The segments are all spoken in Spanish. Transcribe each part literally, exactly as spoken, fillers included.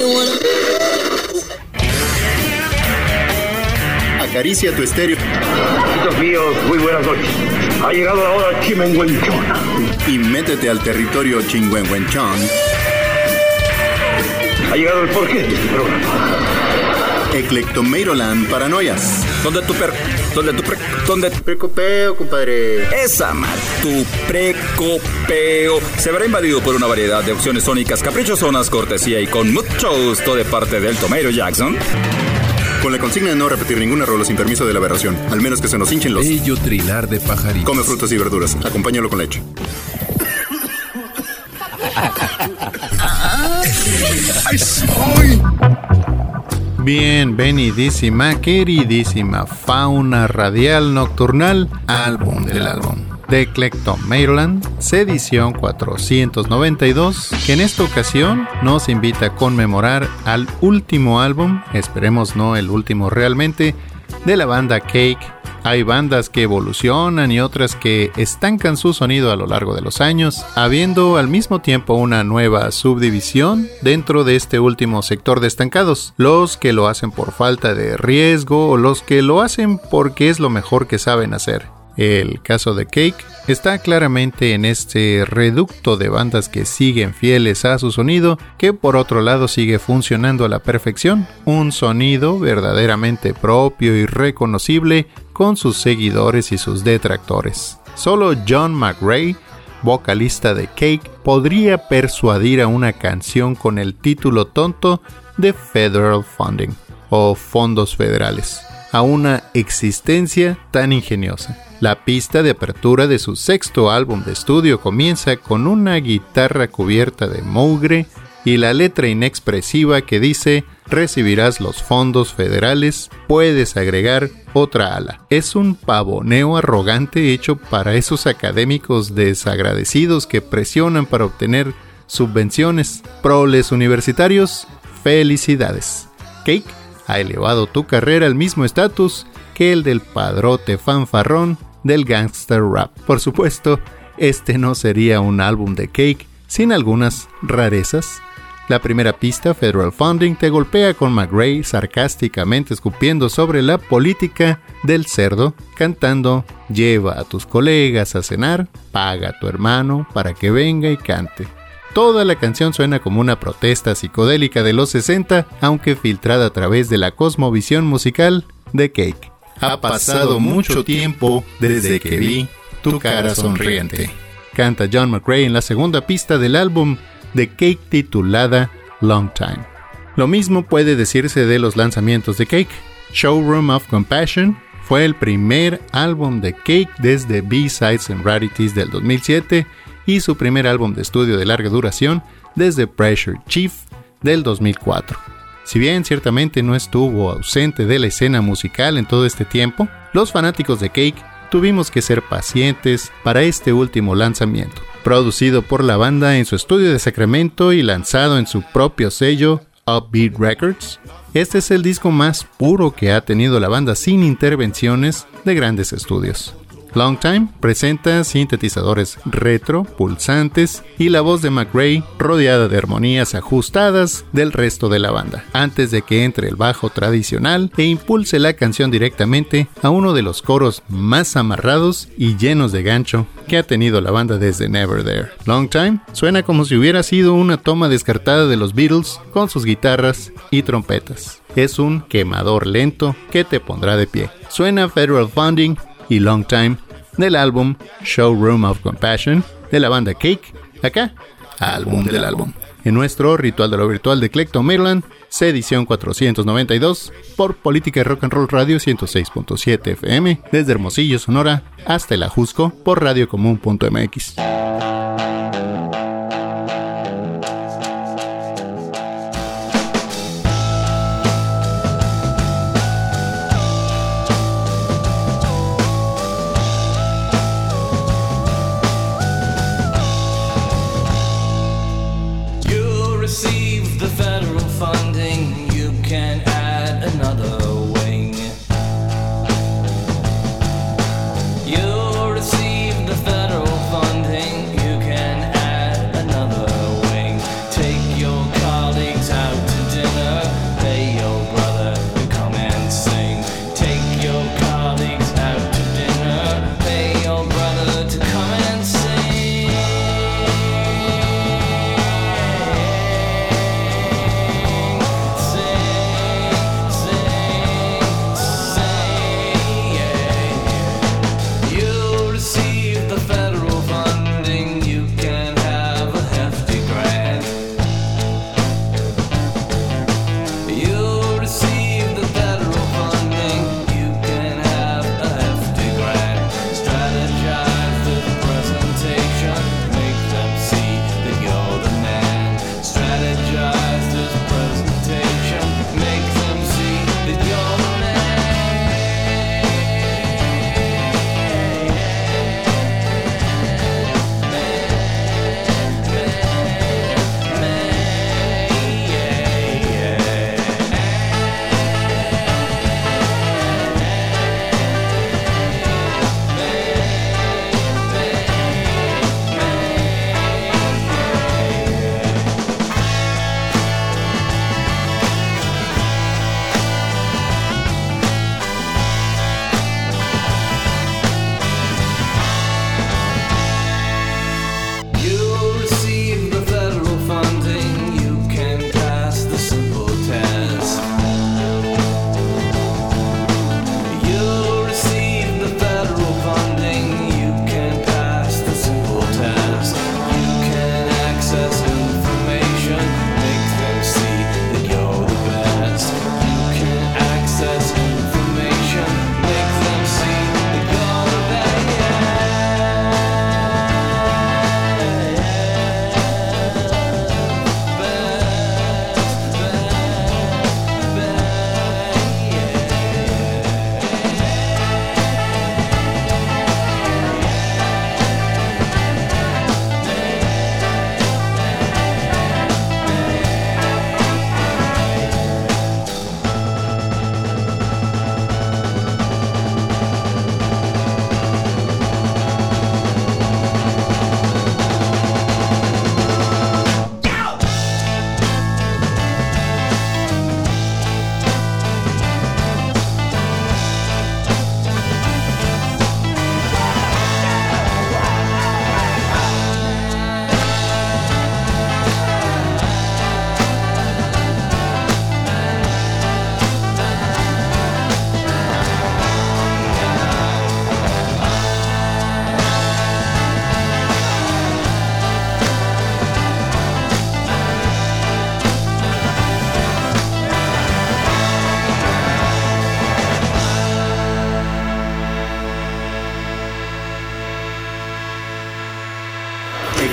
Acaricia tu estéreo. Amigos míos, muy buenas noches. Ha llegado la hora chimenguenchona. Y métete al territorio chingüengüenchón. Ha llegado el porqué de este programa. Eclectomeiroland Paranoias. ¿Dónde tu per... ¿Dónde tu pre... ¿Dónde tu precopeo, compadre? Esa mal, tu precopeo se verá invadido por una variedad de opciones sónicas caprichosonas, cortesía y con mucho gusto de parte del Tomeiro Jackson. Con la consigna de no repetir ninguna rola sin permiso de la aberración, al menos que se nos hinchen los... Bello trinar de pajaritos. Come frutas y verduras, acompáñalo con leche. Bienvenidísima, queridísima fauna radial nocturnal, álbum del álbum de Eclectomeiroland, edición cuatrocientos noventa y dos, que en esta ocasión nos invita a conmemorar al último álbum, esperemos no el último realmente, de la banda Cake. Hay bandas que evolucionan y otras que estancan su sonido a lo largo de los años, habiendo al mismo tiempo una nueva subdivisión dentro de este último sector de estancados. Los que lo hacen por falta de riesgo o los que lo hacen porque es lo mejor que saben hacer. El caso de Cake está claramente en este reducto de bandas que siguen fieles a su sonido, que por otro lado sigue funcionando a la perfección. Un sonido verdaderamente propio y reconocible con sus seguidores y sus detractores. Solo John McRae, vocalista de Cake, podría persuadir a una canción con el título tonto de Federal Funding o Fondos Federales a una existencia tan ingeniosa. La pista de apertura de su sexto álbum de estudio comienza con una guitarra cubierta de mugre y la letra inexpresiva que dice: recibirás los fondos federales, puedes agregar otra ala. Es un pavoneo arrogante hecho para esos académicos desagradecidos que presionan para obtener subvenciones. Proles universitarios, felicidades. Cake ha elevado tu carrera al mismo estatus que el del padrote fanfarrón del gangster rap. Por supuesto, este no sería un álbum de Cake sin algunas rarezas. La primera pista, Federal Funding, te golpea con McRae sarcásticamente escupiendo sobre la política del cerdo, cantando: lleva a tus colegas a cenar, paga a tu hermano para que venga y cante. Toda la canción suena como una protesta psicodélica de los sesenta, aunque filtrada a través de la cosmovisión musical de Cake. Ha pasado mucho tiempo desde que vi tu cara sonriente, canta John McRae en la segunda pista del álbum de Cake titulada Long Time. Lo mismo puede decirse de los lanzamientos de Cake. Showroom of Compassion fue el primer álbum de Cake desde B-Sides and Rarities del dos mil siete y su primer álbum de estudio de larga duración desde Pressure Chief del dos mil cuatro. Si bien ciertamente no estuvo ausente de la escena musical en todo este tiempo, los fanáticos de Cake tuvimos que ser pacientes para este último lanzamiento. Producido por la banda en su estudio de Sacramento y lanzado en su propio sello, Upbeat Records, este es el disco más puro que ha tenido la banda sin intervenciones de grandes estudios. Long Time presenta sintetizadores retro, pulsantes y la voz de McRae rodeada de armonías ajustadas del resto de la banda, antes de que entre el bajo tradicional e impulse la canción directamente a uno de los coros más amarrados y llenos de gancho que ha tenido la banda desde Never There. Long Time suena como si hubiera sido una toma descartada de los Beatles con sus guitarras y trompetas. Es un quemador lento que te pondrá de pie. Suena Federal Funding y Long Time del álbum Showroom of Compassion de la banda Cake, acá, álbum del álbum, en nuestro Ritual de lo Virtual de Eclectomeiroland, edición cuatrocientos noventa y dos, por Política y Rock and Roll Radio ciento seis punto siete F M, desde Hermosillo, Sonora, hasta el Ajusco, por radio común punto m x. Today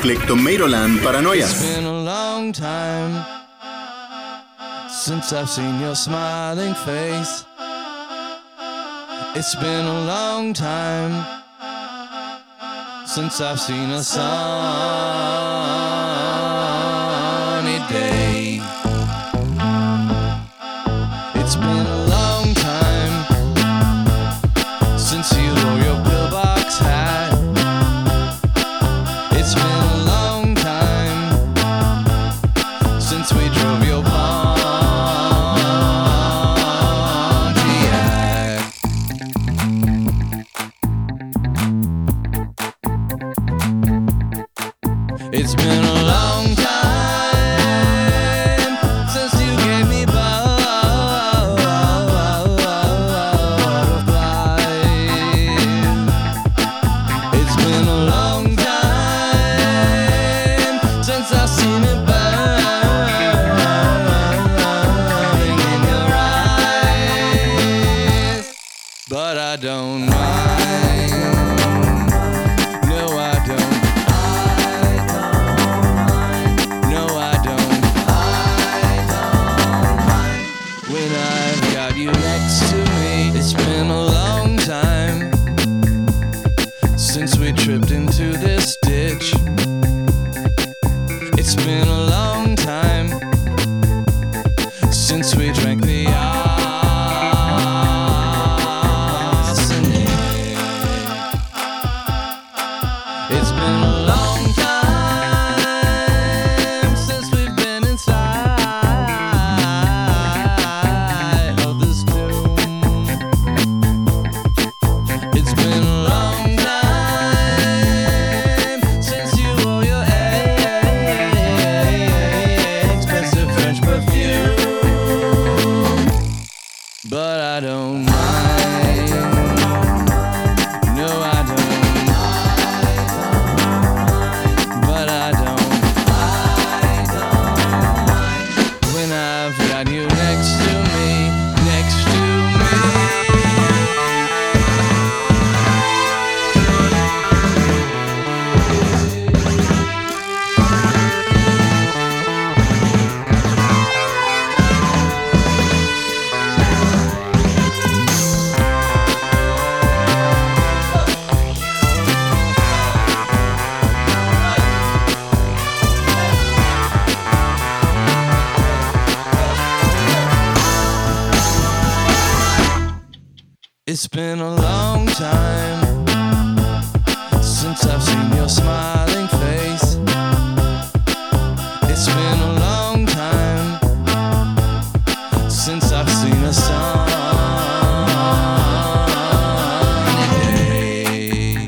Clectomeiroland Paranoia. It's been a long time since I've seen your smiling face. It's been a long time since I've seen a sunny day. It's been a long time since you wore your pillbox hat. It's been a long time since we drove your Pontiac. It's been a long time since you gave me butterflies. It's been a long time since I've seen it burning in your eyes. But I don't mind. No, I don't. No, I don't. When I've got you next to me, it's been a long time since we tripped into this ditch. It's been a long time since we drank the arsenic. It's been a long time since we've been inside of this tomb. It's been a long time since you wore your expensive French perfume. But I don't mind. No, I don't. But I don't. When I've got you next to me, next to me. It's been a long time since I've seen your smiling face. It's been a long time since I've seen a sunny day.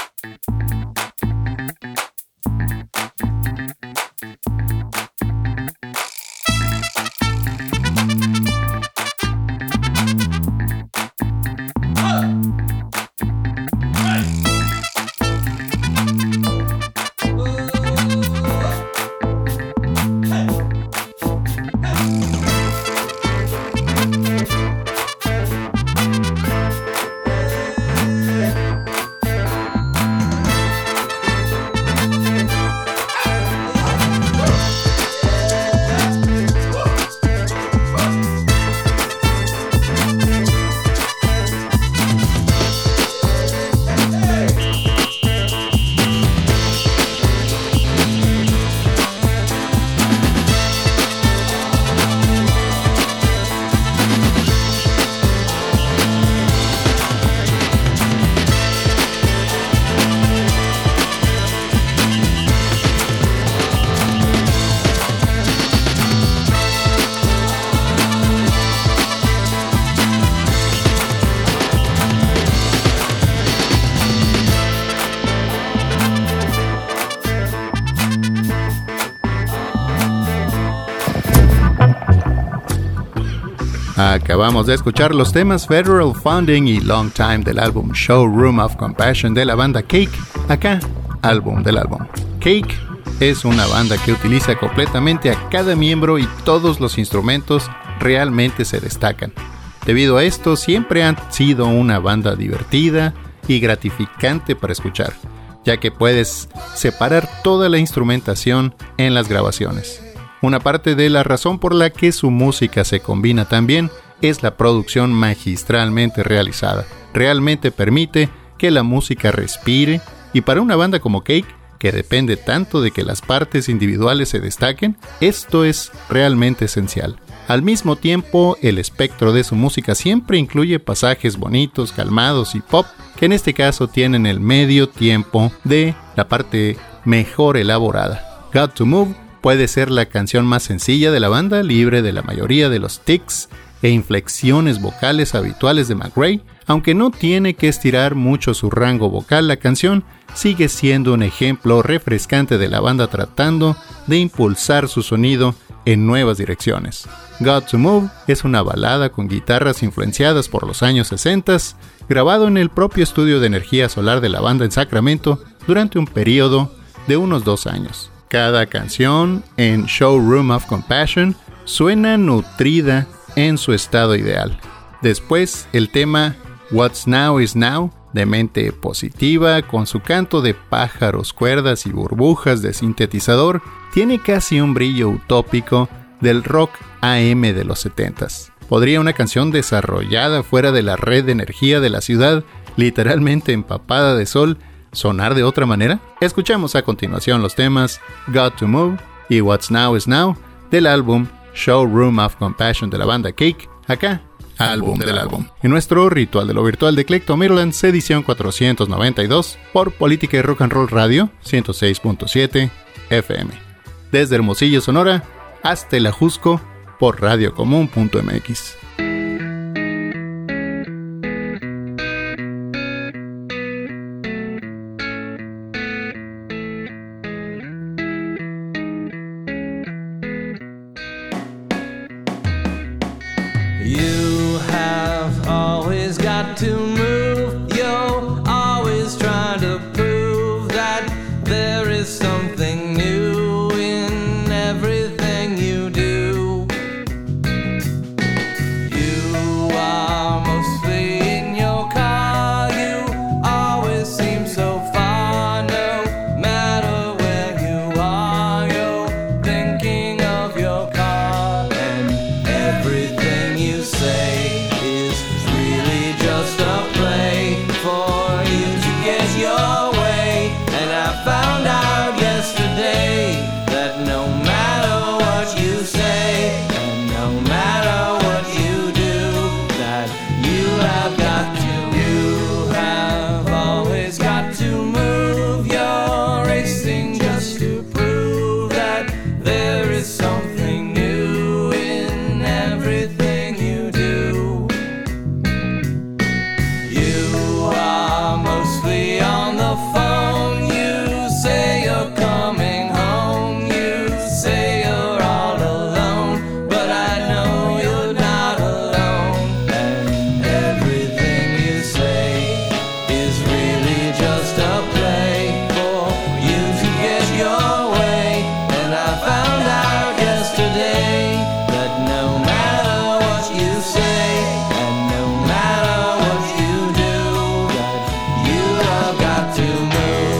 Acabamos de escuchar los temas Federal Funding y Long Time del álbum Showroom of Compassion de la banda Cake. Acá, álbum del álbum. Cake es una banda que utiliza completamente a cada miembro y todos los instrumentos realmente se destacan. Debido a esto, siempre han sido una banda divertida y gratificante para escuchar. ya que puedes separar toda la instrumentación en las grabaciones. Una parte de la razón por la que su música se combina tan bien es la producción magistralmente realizada. Realmente permite que la música respire, y para una banda como Cake, que depende tanto de que las partes individuales se destaquen, esto es realmente esencial. Al mismo tiempo, el espectro de su música siempre incluye pasajes bonitos, calmados y pop, que en este caso tienen el medio tiempo de la parte mejor elaborada. Got to Move puede ser la canción más sencilla de la banda, libre de la mayoría de los tics e inflexiones vocales habituales de McRae. Aunque no tiene que estirar mucho su rango vocal, la canción sigue siendo un ejemplo refrescante de la banda tratando de impulsar su sonido en nuevas direcciones. Got to Move es una balada con guitarras influenciadas por los años sesenta, grabado en el propio estudio de energía solar de la banda en Sacramento durante un periodo de unos dos años. Cada canción en Showroom of Compassion suena nutrida en su estado ideal. Después, el tema What's Now is Now, de mente positiva, con su canto de pájaros, cuerdas y burbujas de sintetizador, tiene casi un brillo utópico del rock A M de los setentas. ¿Podría una canción desarrollada fuera de la red de energía de la ciudad, literalmente empapada de sol, sonar de otra manera? Escuchamos a continuación los temas Got to Move y What's Now is Now del álbum Showroom of Compassion de la banda Cake, acá, álbum del álbum. En nuestro ritual de lo virtual de Eclecto Maryland, edición cuatrocientos noventa y dos, por Política y Rock and Roll Radio, ciento seis punto siete F M. Desde Hermosillo, Sonora, hasta el Ajusco, por radiocomún punto m x. You have always got to move. You're always trying to prove that there is something new in everything you do. You are mostly in your car. You always seem so far. No matter where you are, you're thinking of your car. And everything you say is really just a play for you to get your way. And I found out yesterday that no matter what you say and no matter what you do, that you have got to, you have always got to move. You're racing just to prove that there is something new in everything you do. You are mostly on the phone. You say you're coming home. You say you're all alone, but I know you're not alone. And everything you say is really just a play for you to get your way. And I found out yesterday that no matter what you say and no matter what you do, that you have got to move.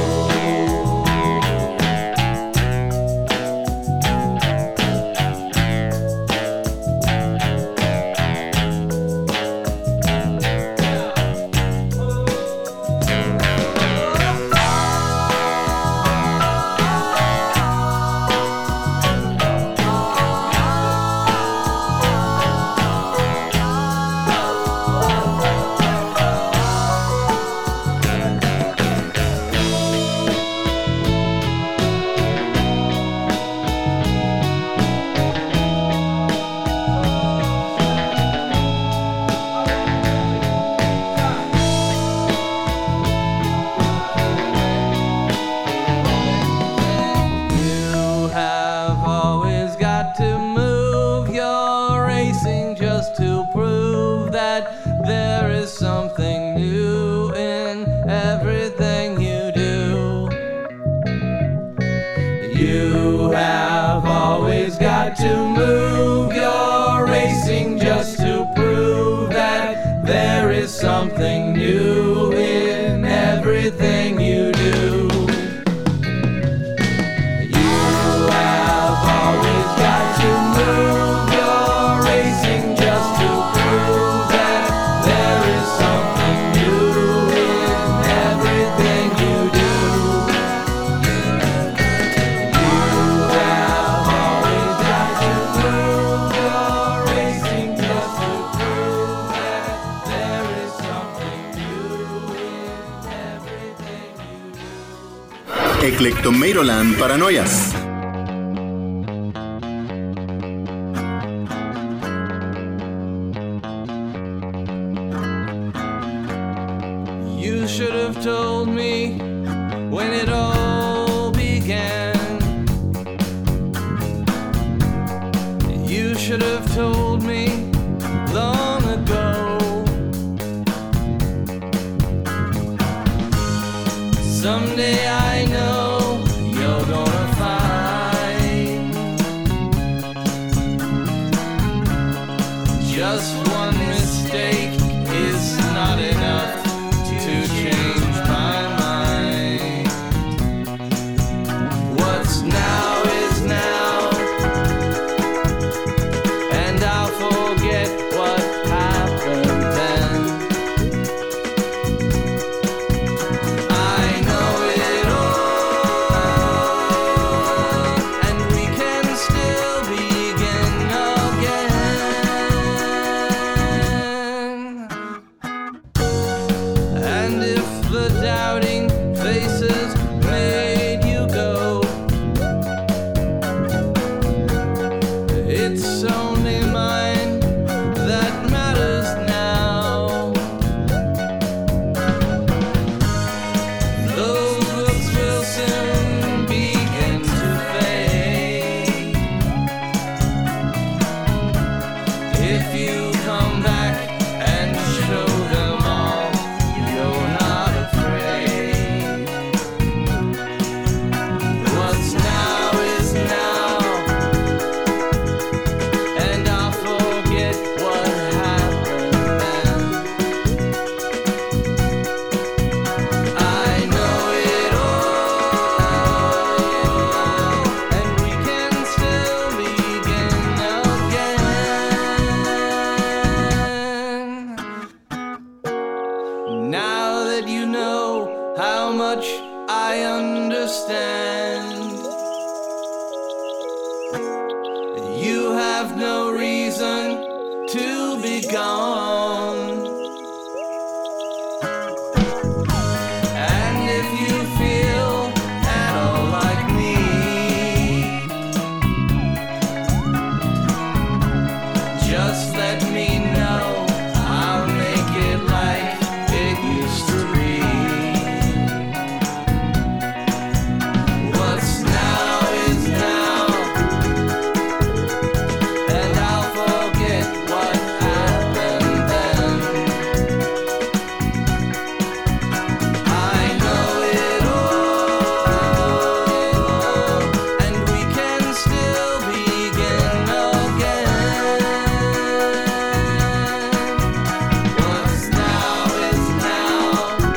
You have always got to move. You're racing just to prove that there is something new in everything you do. You have always got to move. You're racing just to prove that there is something new in everything you do. Eclectomeiroland Paranoias. You should have told me when it all began. You should have told me long ago. Someday I know you're gonna find just one mistake is not enough to change my mind. What's now is now, and I'll forget what happened then. I know it all, and we can still begin again. And if the doubting faces made you go, it's only mine that matters now. Those looks will soon begin to fade if you come back and show them all you're not afraid. What's now is now, and I'll forget what happened then. I know it all, and we can still begin again. Now that you know how much I understand, you have no reason to be gone. And if you feel at all like me, just let me know. I'll make it like it used to be. What's now is now, and I'll forget what happened then. I know it all, and we can still begin again. What's now is now,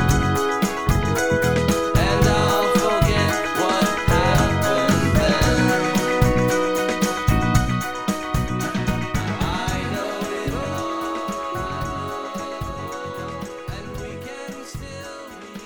and I'll forget what happened then. I know it all, and we can still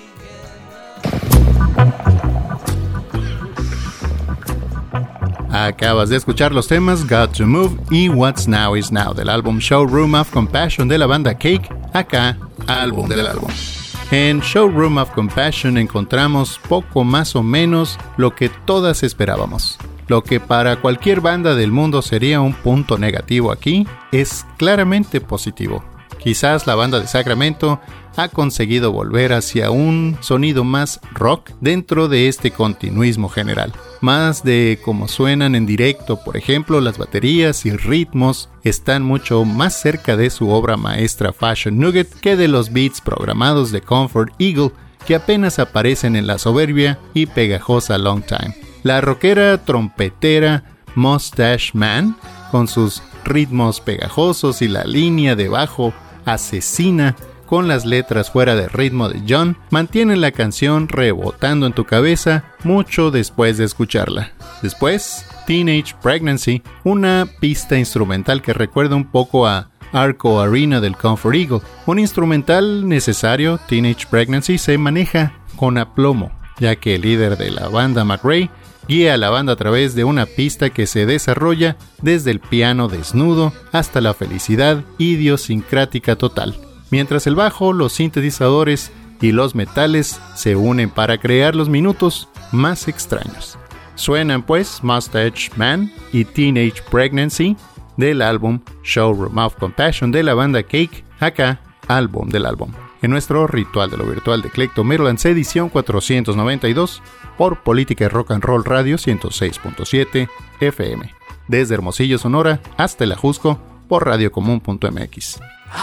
begin. Acabas de escuchar los temas Got to Move y What's Now is Now del álbum Showroom of Compassion de la banda Cake, acá, álbum del álbum. En Showroom of Compassion encontramos poco más o menos lo que todas esperábamos. Lo que para cualquier banda del mundo sería un punto negativo aquí es claramente positivo. Quizás la banda de Sacramento ha conseguido volver hacia un sonido más rock dentro de este continuismo general. Más de cómo suenan en directo, por ejemplo, las baterías y ritmos están mucho más cerca de su obra maestra Fashion Nugget que de los beats programados de Comfort Eagle que apenas aparecen en la soberbia y pegajosa Long Time. La rockera trompetera Mustache Man, con sus ritmos pegajosos y la línea de bajo asesina con las letras fuera de ritmo de John, mantienen la canción rebotando en tu cabeza mucho después de escucharla. Después, Teenage Pregnancy, una pista instrumental que recuerda un poco a Arco Arena del Comfort Eagle. Un instrumental necesario, Teenage Pregnancy, se maneja con aplomo, ya que el líder de la banda, McRae, guía a la banda a través de una pista que se desarrolla desde el piano desnudo hasta la felicidad idiosincrática total. Mientras el bajo, los sintetizadores y los metales se unen para crear los minutos más extraños. Suenan pues Mustache Man y Teenage Pregnancy del álbum Showroom of Compassion de la banda Cake, acá álbum del álbum, en nuestro Ritual de lo Virtual de Eclecto Maryland, edición cuatrocientos noventa y dos por Política y Rock and Roll Radio ciento seis punto siete F M, desde Hermosillo, Sonora hasta el Ajusco por radiocomún punto m x.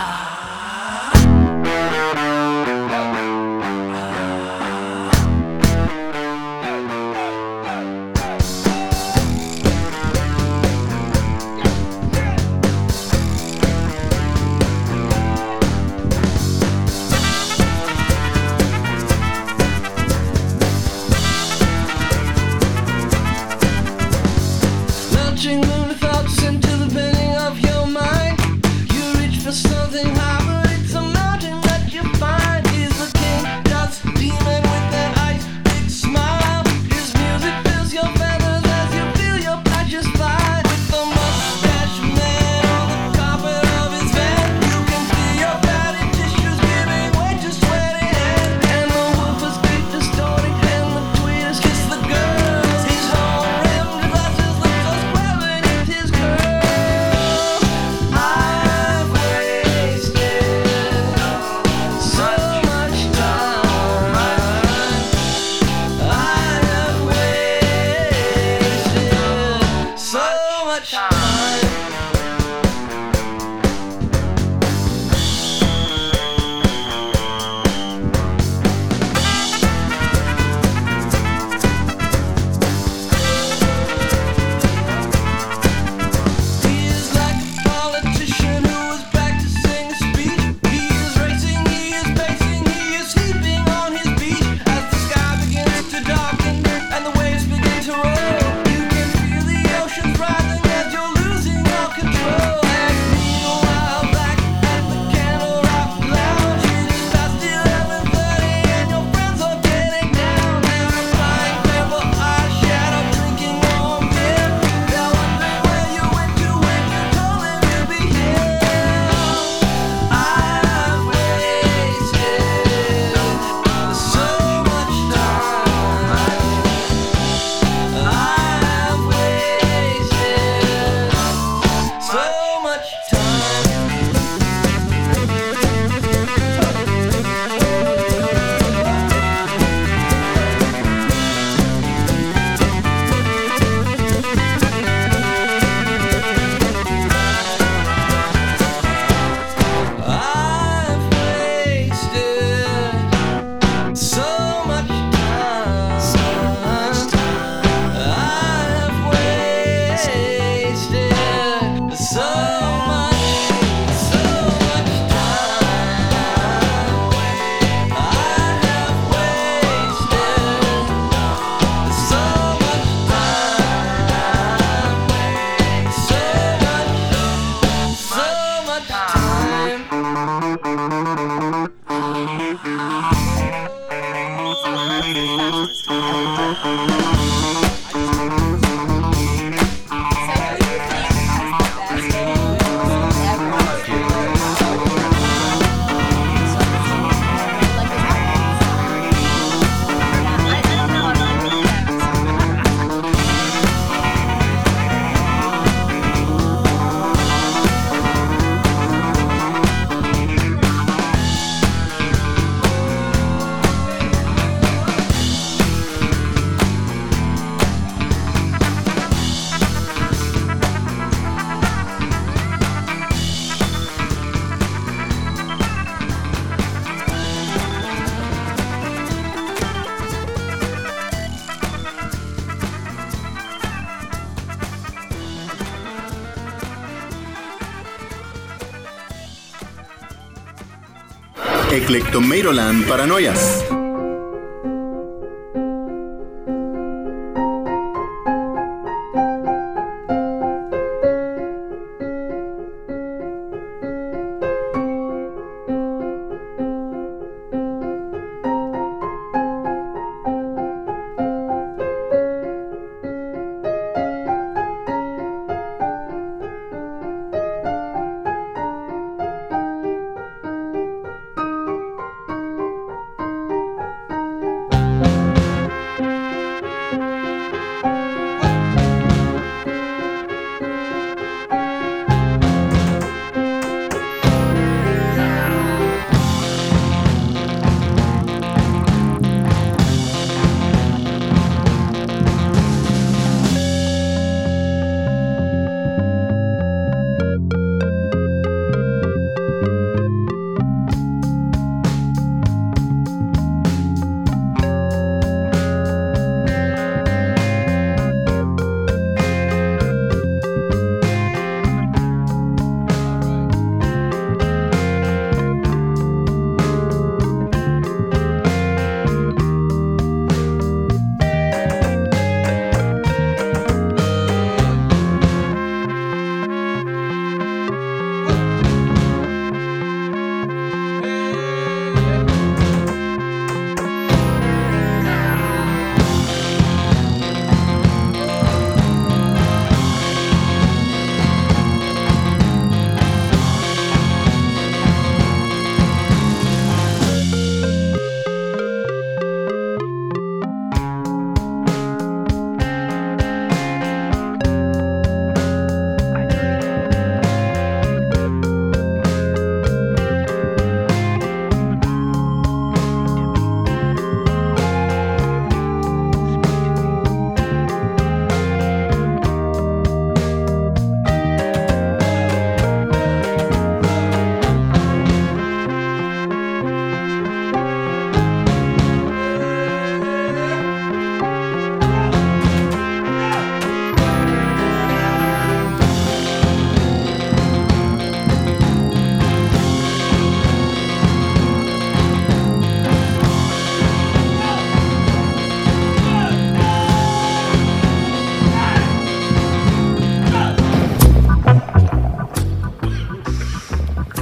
Eclectomeiroland Paranoias.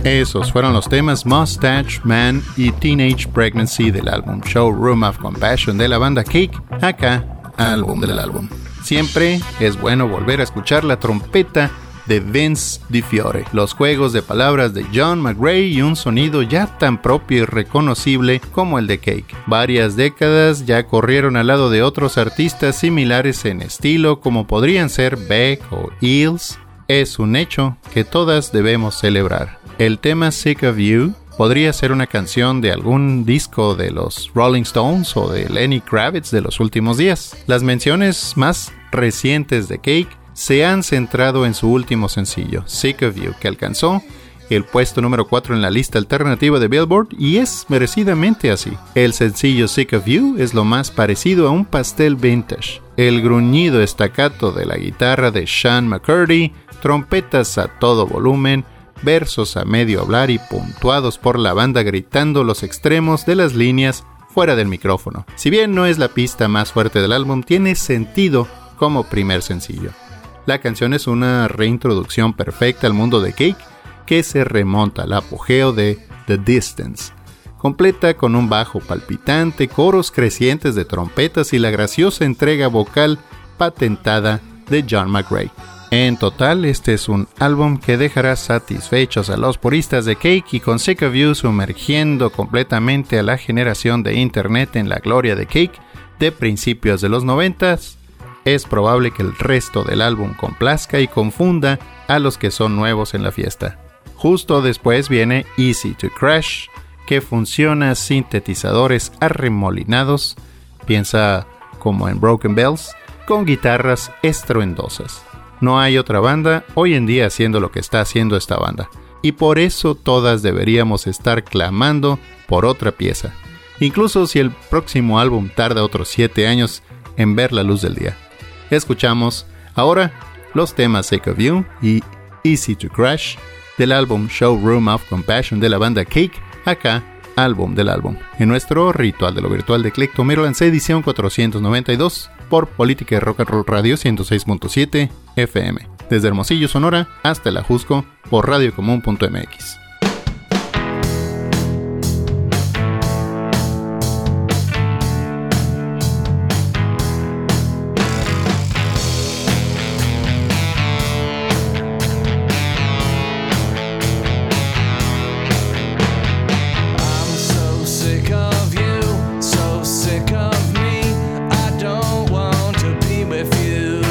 Esos fueron los temas Mustache Man y Teenage Pregnancy del álbum Showroom of Compassion de la banda Cake, acá, álbum del álbum. Siempre es bueno volver a escuchar la trompeta de Vince DiFiore, los juegos de palabras de John McRae y un sonido ya tan propio y reconocible como el de Cake. Varias décadas ya corrieron al lado de otros artistas similares en estilo como podrían ser Beck o Eels. Es un hecho que todas debemos celebrar. El tema Sick of You podría ser una canción de algún disco de los Rolling Stones o de Lenny Kravitz de los últimos días. Las menciones más recientes de Cake se han centrado en su último sencillo, Sick of You, que alcanzó el puesto número cuatro en la lista alternativa de Billboard, y es merecidamente así. El sencillo Sick of You es lo más parecido a un pastel vintage. El gruñido staccato de la guitarra de Sean McCurdy, trompetas a todo volumen, versos a medio hablar y puntuados por la banda gritando los extremos de las líneas fuera del micrófono. Si bien no es la pista más fuerte del álbum, tiene sentido como primer sencillo. La canción es una reintroducción perfecta al mundo de Cake, que se remonta al apogeo de The Distance, completa con un bajo palpitante, coros crecientes de trompetas y la graciosa entrega vocal patentada de John McRae. En total, este es un álbum que dejará satisfechos a los puristas de Cake, y con Sick of You sumergiendo completamente a la generación de internet en la gloria de Cake de principios de los noventas, es probable que el resto del álbum complazca y confunda a los que son nuevos en la fiesta. Justo después viene Easy to Crash, que funciona sintetizadores arremolinados, piensa como en Broken Bells, con guitarras estruendosas. No hay otra banda hoy en día haciendo lo que está haciendo esta banda, y por eso todas deberíamos estar clamando por otra pieza, incluso si el próximo álbum tarda otros siete años en ver la luz del día. Escuchamos ahora los temas Sick of You y Easy to Crash del álbum Showroom of Compassion de la banda Cake, acá, álbum del álbum, en nuestro Ritual de lo Virtual de Clecto Maryland, edición cuatrocientos noventa y dos, por Política y Rock and Roll Radio ciento seis punto siete F M, desde Hermosillo, Sonora, hasta el Ajusco, por radio común punto m x.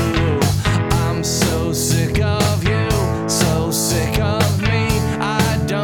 Sick of me, I don't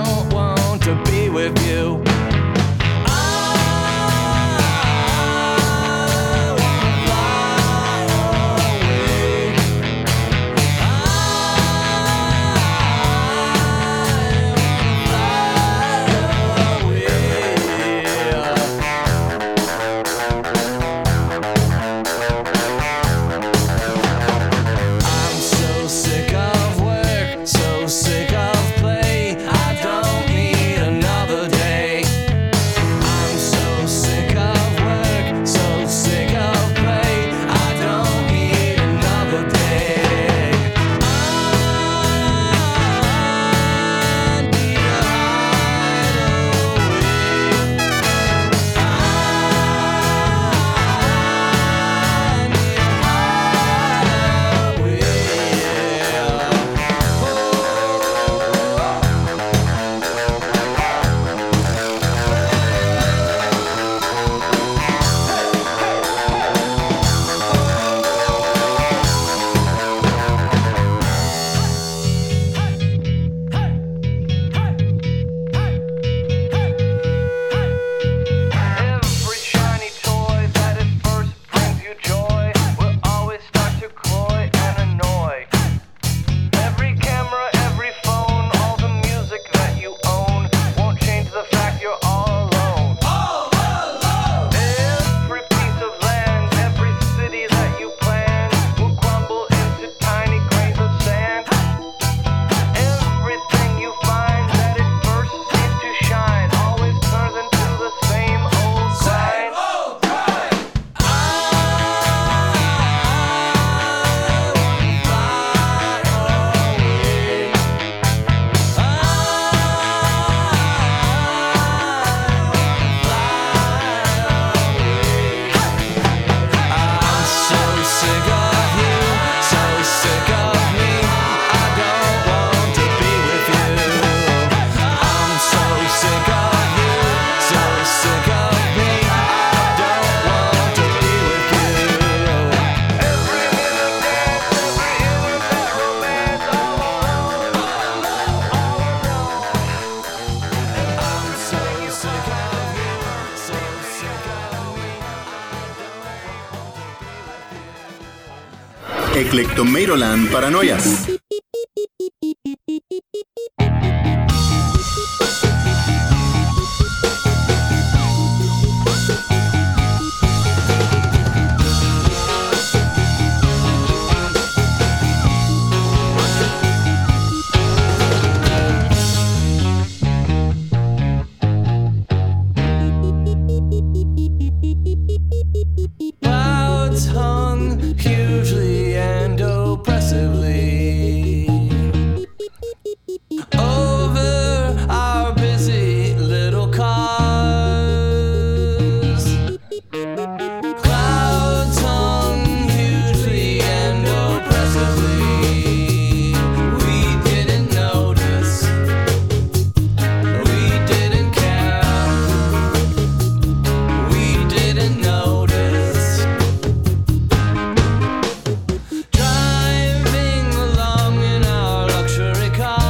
Eclectomeiroland Paranoias. Clouds hung hugely and oppressively over our busy little cars. Clouds hung hugely and oppressively. We didn't notice. We didn't care. We didn't notice. Driving along in our luxury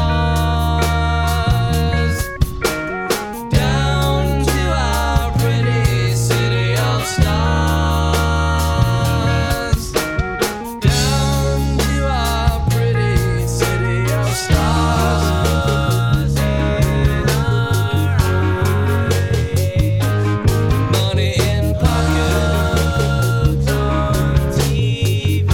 cars, down to our pretty city of stars, down to our pretty city of stars. In our eyes, money in pockets, on T V.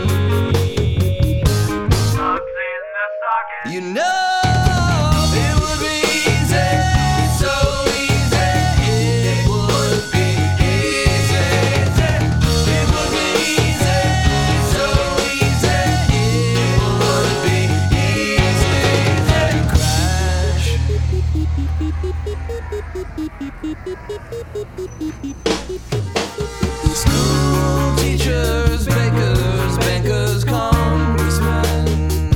You know it would be easy, so easy. It would be easy. It would be easy, so easy. It would be easy to crash. School teachers, bakers, bankers, congressmen,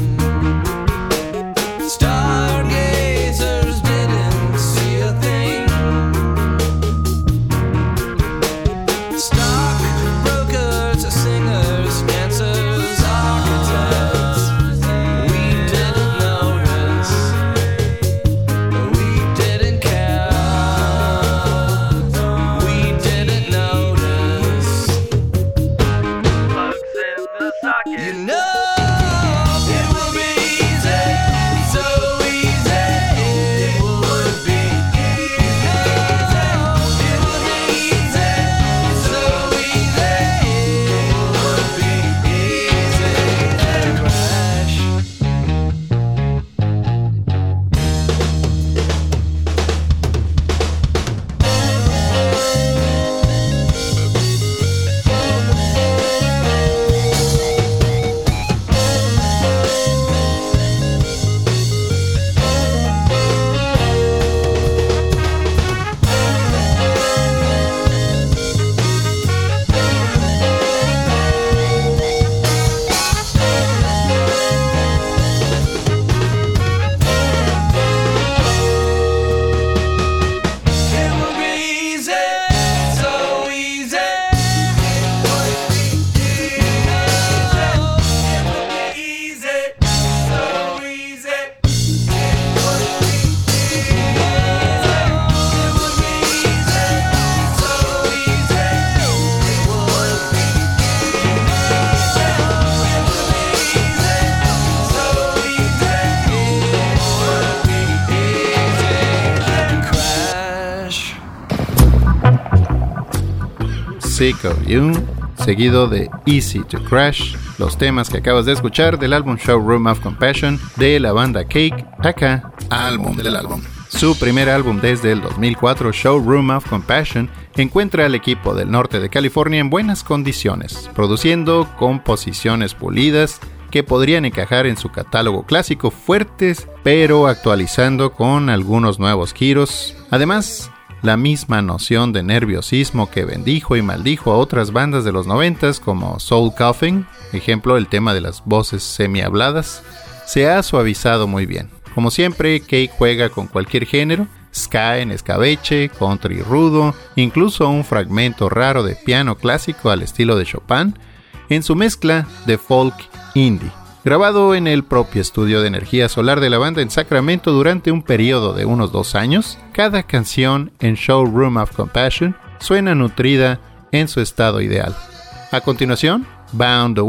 stargazers didn't see a thing. Stockbrokers, singers, dancers, architects, we didn't notice. We didn't care. We didn't notice. You know it would be easy, so easy. It would be easy. It would be easy, so easy. It would be easy to crash. It would be easy, so easy. It would be easy. It would be easy, so easy. It would be easy. It would be easy, so easy. It would be crash. Sick of You, seguido de Easy to Crash, los temas que acabas de escuchar del álbum Showroom of Compassion de la banda Cake, acá, álbum del álbum. Su primer álbum desde el dos mil cuatro, Showroom of Compassion, encuentra al equipo del norte de California en buenas condiciones, produciendo composiciones pulidas que podrían encajar en su catálogo clásico, fuertes, pero actualizando con algunos nuevos giros. Además, la misma noción de nerviosismo que bendijo y maldijo a otras bandas de los noventas como Soul Coughing, ejemplo el tema de las voces semihabladas, se ha suavizado muy bien. Como siempre, Cake juega con cualquier género, ska en escabeche, country rudo, incluso un fragmento raro de piano clásico al estilo de Chopin, en su mezcla de folk indie. Grabado en el propio estudio de energía solar de la banda en Sacramento durante un periodo de unos dos años, cada canción en Showroom of Compassion suena nutrida en su estado ideal. A continuación, Bound Away,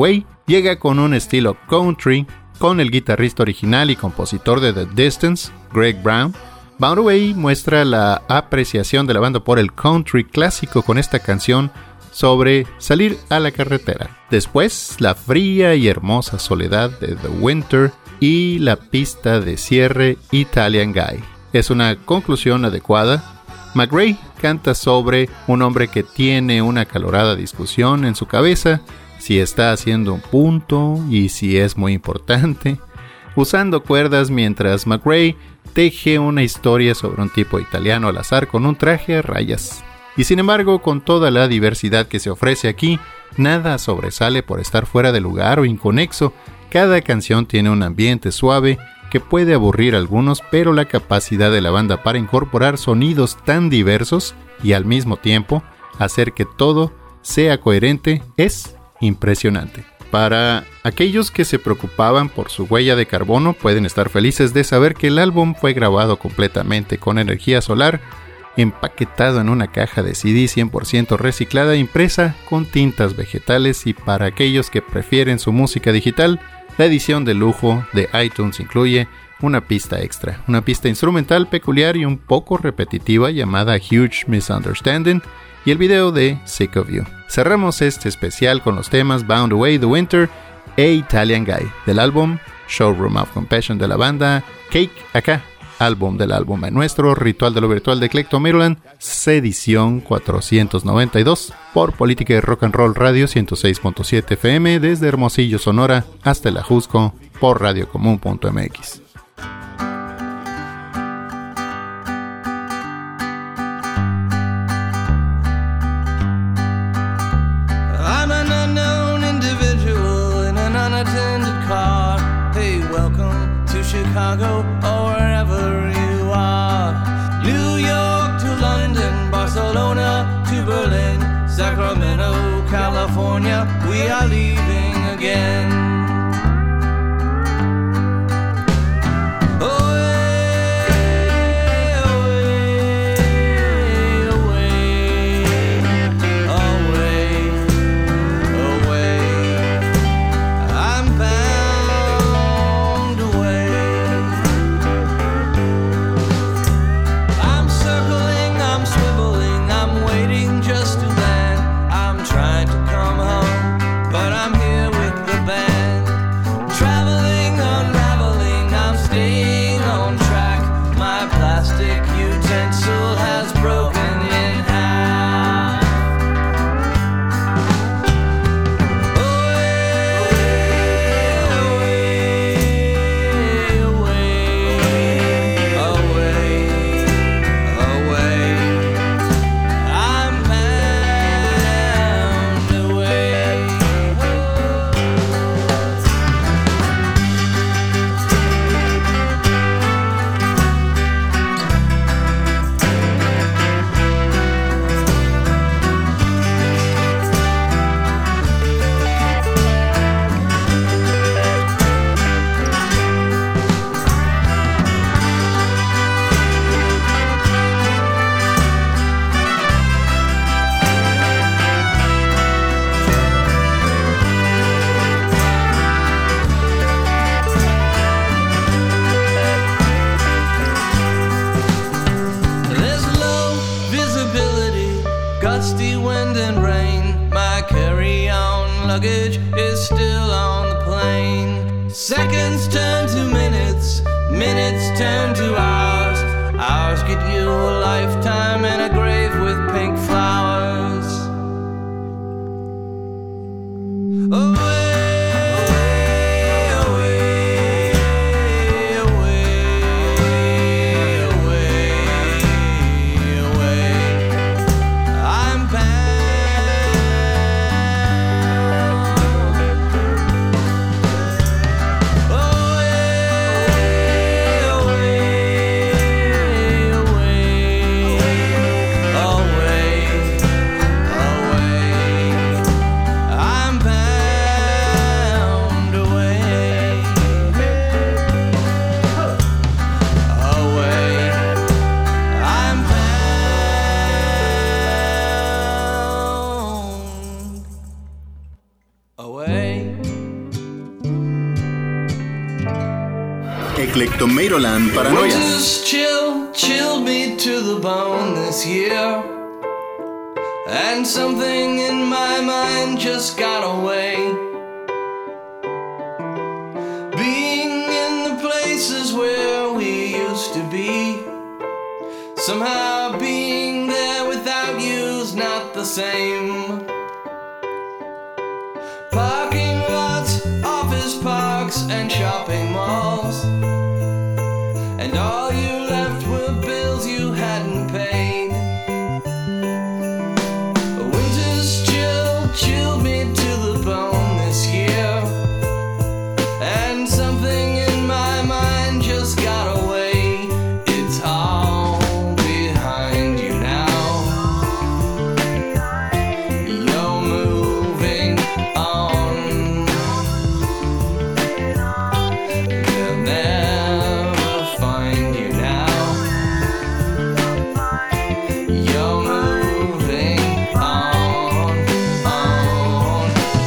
llega con un estilo country, con el guitarrista original y compositor de The Distance, Greg Brown. Bound Away muestra la apreciación de la banda por el country clásico con esta canción sobre salir a la carretera. Después, la fría y hermosa soledad de The Winter y la pista de cierre Italian Guy. Es una conclusión adecuada. McRae canta sobre un hombre que tiene una acalorada discusión en su cabeza, si está haciendo un punto y si es muy importante, usando cuerdas mientras McRae teje una historia sobre un tipo italiano al azar con un traje a rayas. Y sin embargo, con toda la diversidad que se ofrece aquí, nada sobresale por estar fuera de lugar o inconexo. Cada canción tiene un ambiente suave que puede aburrir a algunos, pero la capacidad de la banda para incorporar sonidos tan diversos y al mismo tiempo hacer que todo sea coherente es impresionante. Para aquellos que se preocupaban por su huella de carbono, pueden estar felices de saber que el álbum fue grabado completamente con energía solar, empaquetado en una caja de C D cien por ciento reciclada, impresa con tintas vegetales, y para aquellos que prefieren su música digital, la edición de lujo de iTunes incluye una pista extra, una pista instrumental peculiar y un poco repetitiva llamada Huge Misunderstanding, y el video de Sick of You. Cerramos este especial con los temas Bound Away, The Winter e Italian Guy del álbum Showroom of Compassion de la banda Cake Acá, álbum del álbum en nuestro Ritual de lo Virtual de Eclecto Maryland, edición cuatrocientos noventa y dos, por Política y Rock and Roll Radio ciento seis punto siete F M desde Hermosillo, Sonora, hasta el Ajusco por radiocomún punto m x. I'm an unknown individual in an unattended car. Hey, welcome to Chicago or wherever you are. New York to London, Barcelona to Berlin, Sacramento, California, we are leaving again. Away, away, away. Eclectomeiroland Paranoia. Winter's chill, chilled me to the bone this year. And something in my mind just got away. Being in the places where we used to be, somehow being there without you's not the same. Parking lots, office parks, and shopping malls, and all you left were bills you hadn't paid. Winter's chill chilled me to the bone this year, and something in my mind just got away. It's all behind you now. You're moving on. They'll never find you now. You're moving on, on,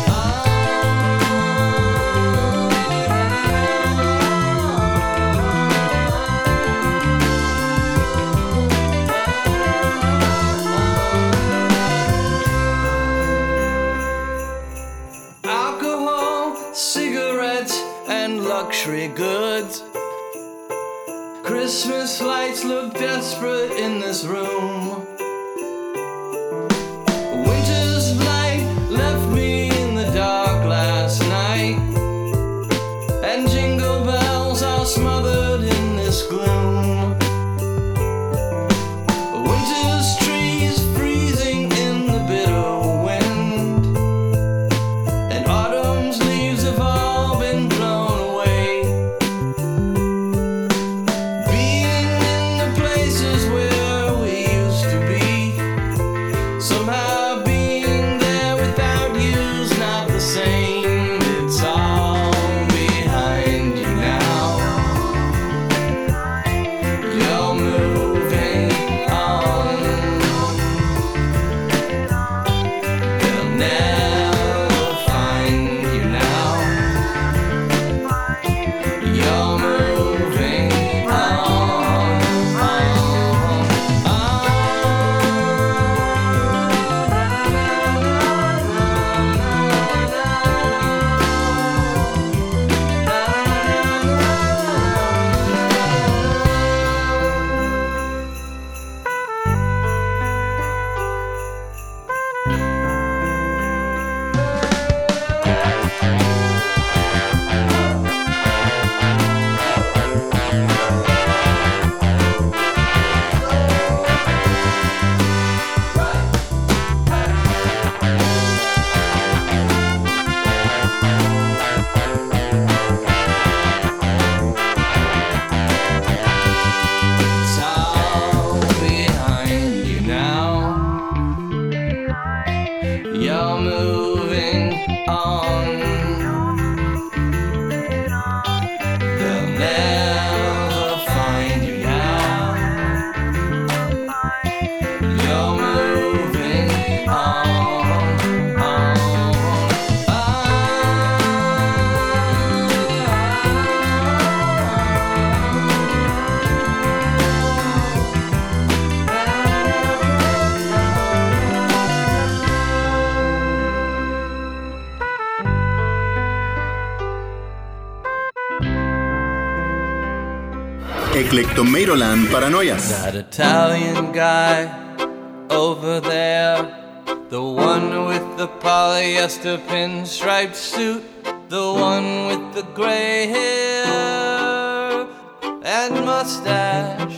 alcohol, cigarettes, and luxury goods. Christmas lights look desperate in this room. Winter's light left me in the dark last night, and jingle bells are smothered in this gloom. Winter's trees freezing in the bitter wind, and autumn's leaves have all been blown away. Being in the places where we used to be, somehow being there without you's not the same. It's all behind you now. You're moving on. They'll never find you now. You're moving on, on, It's all behind you now. You're moving on. They'll never find you now. You're moving on, on, Eclectomeiroland Paranoia. That Italian guy over there, the one with the polyester pinstripe suit, the one with the gray hair and mustache,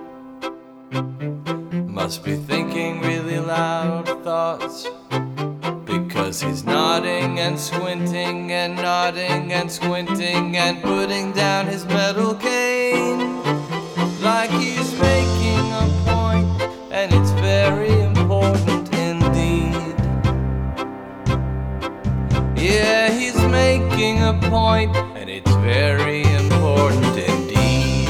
must be thinking really loud thoughts, because he's nodding and squinting and nodding and squinting and putting down his metal cane like he's making a point, and it's very important indeed. Yeah, he's making a point, and it's very important indeed.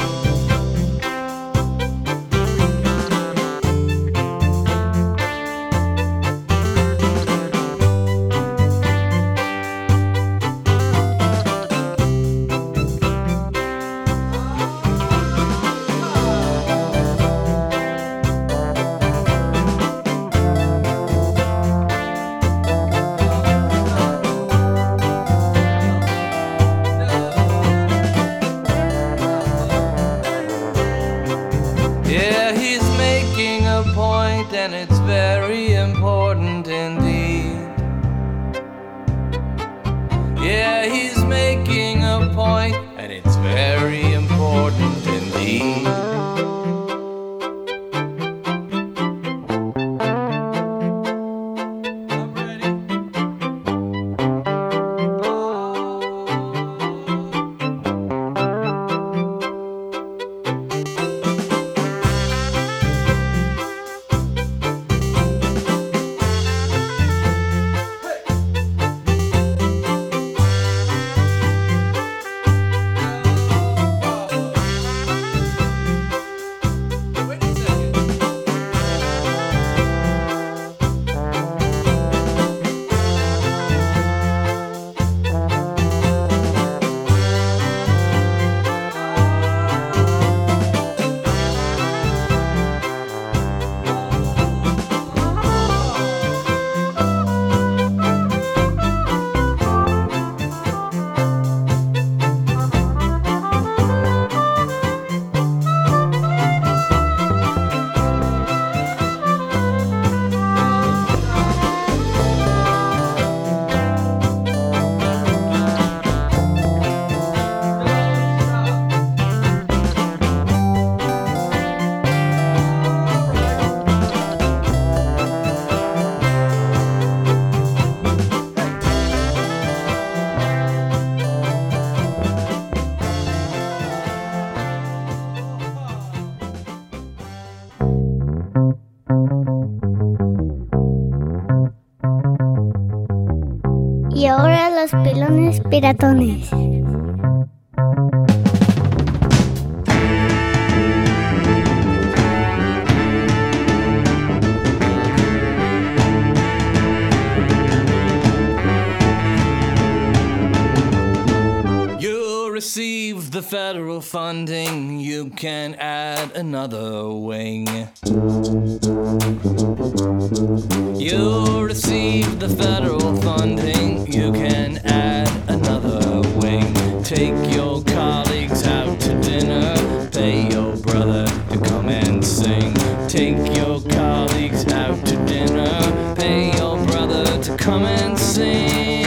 and it's very important indeed. Yeah, he's making a point, and it's very important indeed. Y ahora los pelones piratones. You receive the federal funding, you can add another wing. You receive the federal funding, you can add another wing. Take your colleagues out to dinner, pay your brother to come and sing. Take your colleagues out to dinner, pay your brother to come and sing.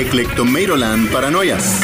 Eclectomeiroland Paranoias.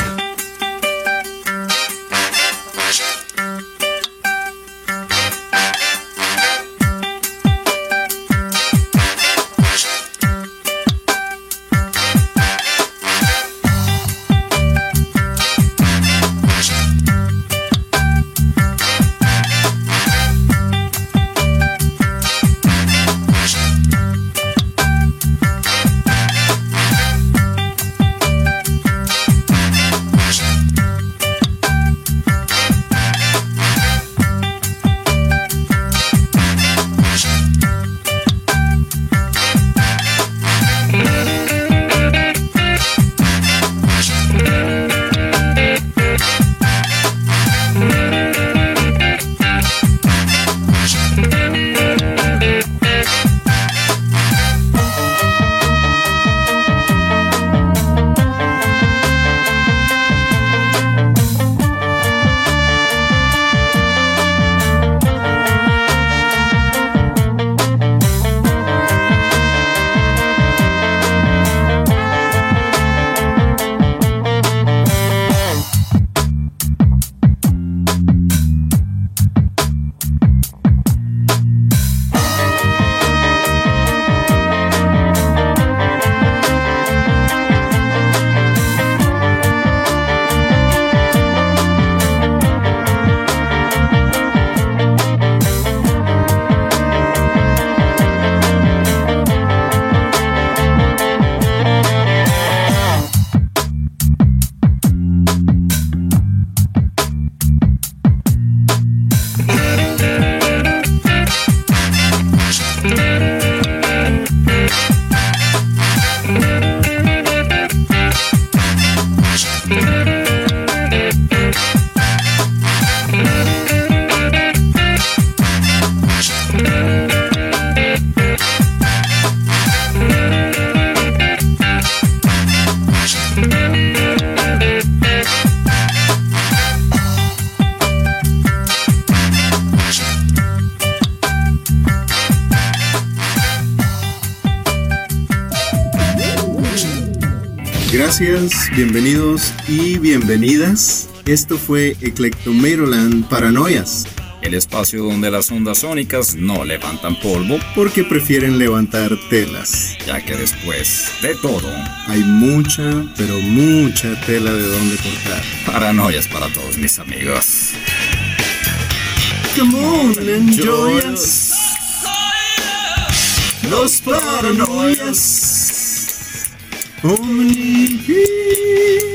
Gracias, bienvenidos y bienvenidas. Esto fue Eclectomeiroland Paranoias. El espacio donde las ondas sónicas no levantan polvo, Porque prefieren levantar telas. ya que después de todo, Hay mucha, pero mucha tela de donde cortar. paranoias para todos mis amigos. Come on, enjoy us. Los paranoias. Only here.